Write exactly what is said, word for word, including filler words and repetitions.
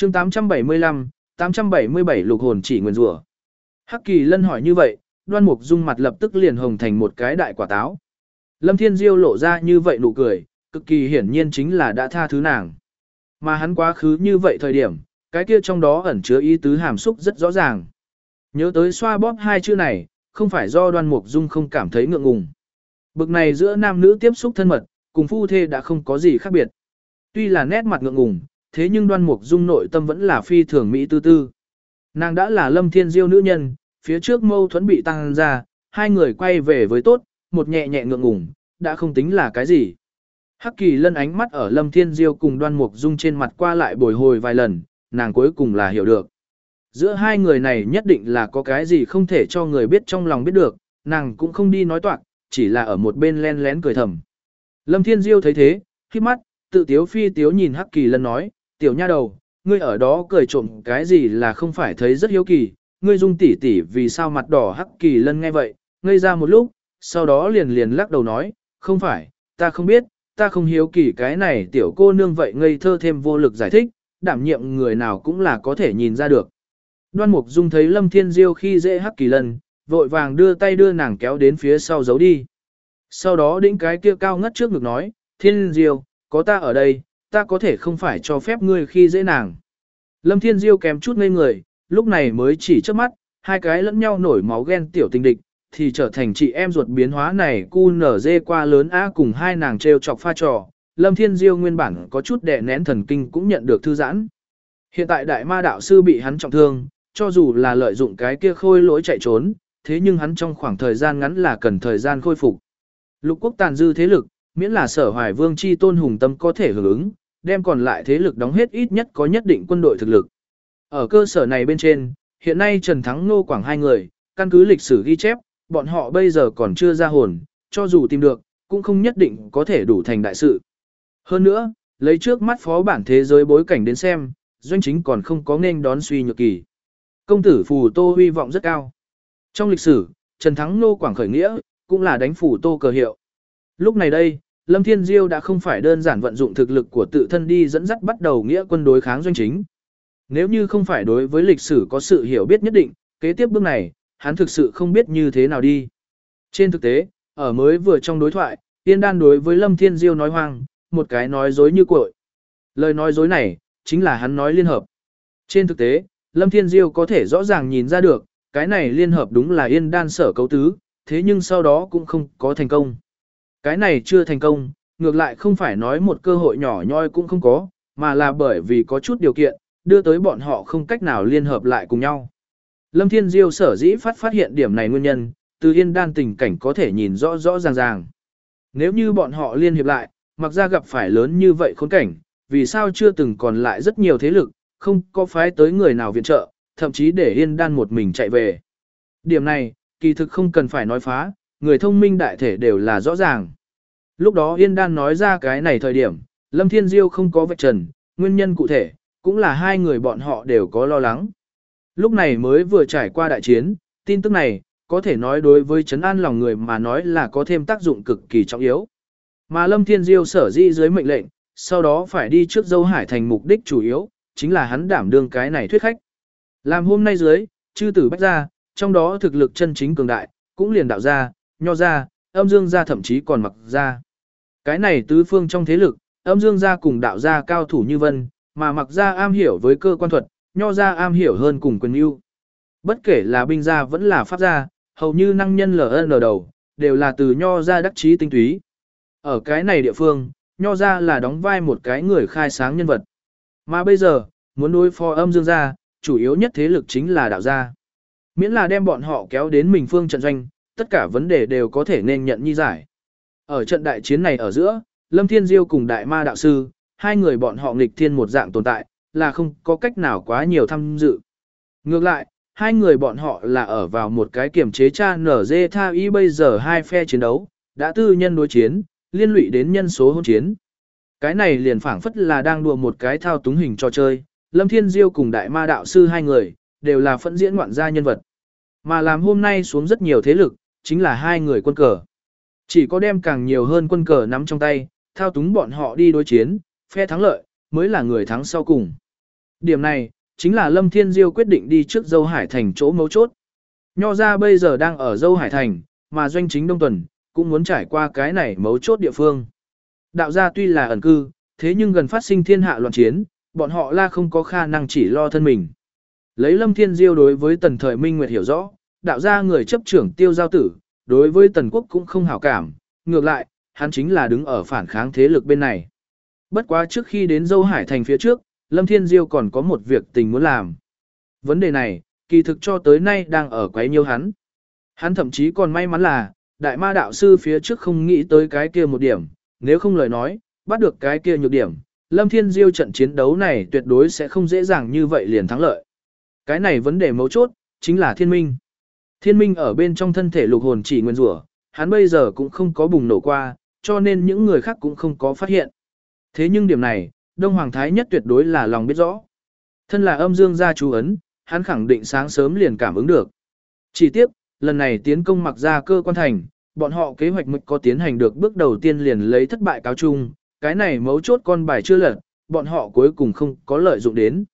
chương tám trăm bảy mươi lăm, tám trăm bảy mươi bảy lục hồn chỉ nguyền rủa. Hắc Kỳ Lân hỏi như vậy, Đoan Mục Dung mặt lập tức liền hồng thành một cái đại quả táo. Lâm Thiên Diêu lộ ra như vậy nụ cười, cực kỳ hiển nhiên chính là đã tha thứ nàng. Mà hắn quá khứ như vậy thời điểm, cái kia trong đó ẩn chứa ý tứ hàm xúc rất rõ ràng. Nhớ tới xoa bóp hai chữ này, không phải do Đoan Mục Dung không cảm thấy ngượng ngùng. Bực này giữa nam nữ tiếp xúc thân mật, cùng phu thê đã không có gì khác biệt. Tuy là nét mặt ngượng ngùng, thế nhưng Đoan Mục Dung nội tâm vẫn là phi thường mỹ tư tư. Nàng đã là Lâm Thiên Diêu nữ nhân, phía trước mâu thuẫn bị tăng ra, hai người quay về với tốt, một nhẹ nhẹ ngượng ngùng, đã không tính là cái gì. Hắc Kỳ Lân ánh mắt ở Lâm Thiên Diêu cùng Đoan Mục Dung trên mặt qua lại bồi hồi vài lần, nàng cuối cùng là hiểu được. Giữa hai người này nhất định là có cái gì không thể cho người biết trong lòng biết được, nàng cũng không đi nói toạc, chỉ là ở một bên len lén cười thầm. Lâm Thiên Diêu thấy thế, khép mắt, tự tiếu phi tiếu nhìn Hắc Kỳ Lân nói, tiểu nha đầu, ngươi ở đó cười trộm cái gì là không phải thấy rất hiếu kỳ, ngươi Dung tỷ tỷ vì sao mặt đỏ. Hắc Kỳ Lân nghe vậy, ngây ra một lúc, sau đó liền liền lắc đầu nói, không phải, ta không biết, ta không hiếu kỳ cái này tiểu cô nương vậy ngây thơ thêm vô lực giải thích, đảm nhiệm người nào cũng là có thể nhìn ra được. Đoan Mục Dung thấy Lâm Thiên Diêu khi dễ Hắc Kỳ Lân, vội vàng đưa tay đưa nàng kéo đến phía sau giấu đi. Sau đó đĩnh cái kia cao ngất trước ngực nói, Thiên Diêu, có ta ở đây, ta có thể không phải cho phép ngươi khi dễ nàng. Lâm Thiên Diêu kém chút ngây người, lúc này mới chỉ trước mắt, hai cái lẫn nhau nổi máu ghen tiểu tình địch, thì trở thành chị em ruột biến hóa này cu nở dê qua lớn A cùng hai nàng trêu chọc pha trò. Lâm Thiên Diêu nguyên bản có chút đè nén thần kinh cũng nhận được thư giãn. Hiện tại đại ma đạo sư bị hắn trọng thương, cho dù là lợi dụng cái kia khôi lỗi chạy trốn, thế nhưng hắn trong khoảng thời gian ngắn là cần thời gian khôi phục. Lục quốc tàn dư thế lực, miễn là Sở Hoài Vương chi tôn hùng tâm có thể hưởng ứng, đem còn lại thế lực đóng hết ít nhất có nhất định quân đội thực lực. Ở cơ sở này bên trên, hiện nay Trần Thắng Nô Quảng hai người, căn cứ lịch sử ghi chép, bọn họ bây giờ còn chưa ra hồn, cho dù tìm được, cũng không nhất định có thể đủ thành đại sự. Hơn nữa, lấy trước mắt phó bản thế giới bối cảnh đến xem, doanh chính còn không có nên đón suy nhược kỳ. Công tử Phù Tô hy vọng rất cao. Trong lịch sử, Trần Thắng Nô Quảng khởi nghĩa, cũng là đánh Phù Tô cờ hiệu. Lúc này đây, Lâm Thiên Diêu đã không phải đơn giản vận dụng thực lực của tự thân đi dẫn dắt bắt đầu nghĩa quân đối kháng doanh chính. Nếu như không phải đối với lịch sử có sự hiểu biết nhất định, kế tiếp bước này, hắn thực sự không biết như thế nào đi. Trên thực tế, ở mới vừa trong đối thoại, Tiên Đan đối với Lâm Thiên Diêu nói hoang, một cái nói dối như cội. Lời nói dối này, chính là hắn nói liên hợp. Trên thực tế, Lâm Thiên Diêu có thể rõ ràng nhìn ra được, cái này liên hợp đúng là Yên Đan sở cấu tứ, thế nhưng sau đó cũng không có thành công. Cái này chưa thành công, ngược lại không phải nói một cơ hội nhỏ nhoi cũng không có, mà là bởi vì có chút điều kiện, đưa tới bọn họ không cách nào liên hợp lại cùng nhau. Lâm Thiên Diêu sở dĩ phát phát hiện điểm này nguyên nhân, từ Yên Đan tình cảnh có thể nhìn rõ rõ ràng ràng. Nếu như bọn họ liên hiệp lại, mặc ra gặp phải lớn như vậy khốn cảnh, vì sao chưa từng còn lại rất nhiều thế lực, không có phái tới người nào viện trợ, thậm chí để Yên Đan một mình chạy về. Điểm này, kỳ thực không cần phải nói phá, người thông minh đại thể đều là rõ ràng. Lúc đó Yên Đan nói ra cái này thời điểm, Lâm Thiên Diêu không có vạch trần, nguyên nhân cụ thể, cũng là hai người bọn họ đều có lo lắng. Lúc này mới vừa trải qua đại chiến, tin tức này, có thể nói đối với trấn an lòng người mà nói là có thêm tác dụng cực kỳ trọng yếu. Mà Lâm Thiên Diêu sở dĩ dưới mệnh lệnh, sau đó phải đi trước Dâu Hải thành mục đích chủ yếu, chính là hắn đảm đương cái này thuyết khách. Làm hôm nay dưới, chư tử bách gia, trong đó thực lực chân chính cường đại, cũng liền đạo gia, nho gia, âm dương gia thậm chí còn mặc gia. Cái này tứ phương trong thế lực, âm dương gia cùng đạo gia cao thủ như vân, mà mặc gia am hiểu với cơ quan thuật, nho gia am hiểu hơn cùng quyền yêu. Bất kể là binh gia vẫn là pháp gia, hầu như năng nhân lờ lờ đầu, đều là từ nho gia đắc chí tinh túy. Ở cái này địa phương, nho gia là đóng vai một cái người khai sáng nhân vật. Mà bây giờ, muốn đối phó âm dương gia, chủ yếu nhất thế lực chính là đạo gia. Miễn là đem bọn họ kéo đến mình phương trận doanh, tất cả vấn đề đều có thể nên nhận nhi giải. Ở trận đại chiến này ở giữa, Lâm Thiên Diêu cùng Đại Ma Đạo Sư, hai người bọn họ nghịch thiên một dạng tồn tại, là không có cách nào quá nhiều tham dự. Ngược lại, hai người bọn họ là ở vào một cái kiểm chế cha nở dê tha y bây giờ hai phe chiến đấu, đã tư nhân đối chiến, liên lụy đến nhân số hôn chiến. Cái này liền phảng phất là đang đùa một cái thao túng hình trò chơi, Lâm Thiên Diêu cùng Đại Ma Đạo Sư hai người, đều là phẫn diễn ngoạn gia nhân vật. Mà làm hôm nay xuống rất nhiều thế lực, chính là hai người quân cờ. Chỉ có đem càng nhiều hơn quân cờ nắm trong tay, thao túng bọn họ đi đối chiến, phe thắng lợi, mới là người thắng sau cùng. Điểm này, chính là Lâm Thiên Diêu quyết định đi trước Dâu Hải Thành chỗ mấu chốt. Nho ra bây giờ đang ở Dâu Hải Thành, mà doanh chính Đông Tuần, cũng muốn trải qua cái này mấu chốt địa phương. Đạo gia tuy là ẩn cư, thế nhưng gần phát sinh thiên hạ loạn chiến, bọn họ la không có khả năng chỉ lo thân mình. Lấy Lâm Thiên Diêu đối với tần thời Minh Nguyệt hiểu rõ, đạo gia người chấp trưởng Tiêu Giao Tử, đối với tần quốc cũng không hảo cảm, ngược lại, hắn chính là đứng ở phản kháng thế lực bên này. Bất quá trước khi đến Dâu Hải Thành phía trước, Lâm Thiên Diêu còn có một việc tình muốn làm. Vấn đề này, kỳ thực cho tới nay đang ở quấy nhiêu hắn. Hắn thậm chí còn may mắn là, đại ma đạo sư phía trước không nghĩ tới cái kia một điểm, nếu không lời nói, bắt được cái kia nhược điểm, Lâm Thiên Diêu trận chiến đấu này tuyệt đối sẽ không dễ dàng như vậy liền thắng lợi. Cái này vấn đề mấu chốt, chính là thiên minh. Thiên minh ở bên trong thân thể lục hồn chỉ nguyên rủa, hắn bây giờ cũng không có bùng nổ qua, cho nên những người khác cũng không có phát hiện. Thế nhưng điểm này, Đông Hoàng Thái Nhất tuyệt đối là lòng biết rõ. Thân là âm dương gia chú ấn, hắn khẳng định sáng sớm liền cảm ứng được. Chỉ tiếc, lần này tiến công mặc ra cơ quan thành, bọn họ kế hoạch mực có tiến hành được bước đầu tiên liền lấy thất bại cáo chung, cái này mấu chốt con bài chưa lật, bọn họ cuối cùng không có lợi dụng đến.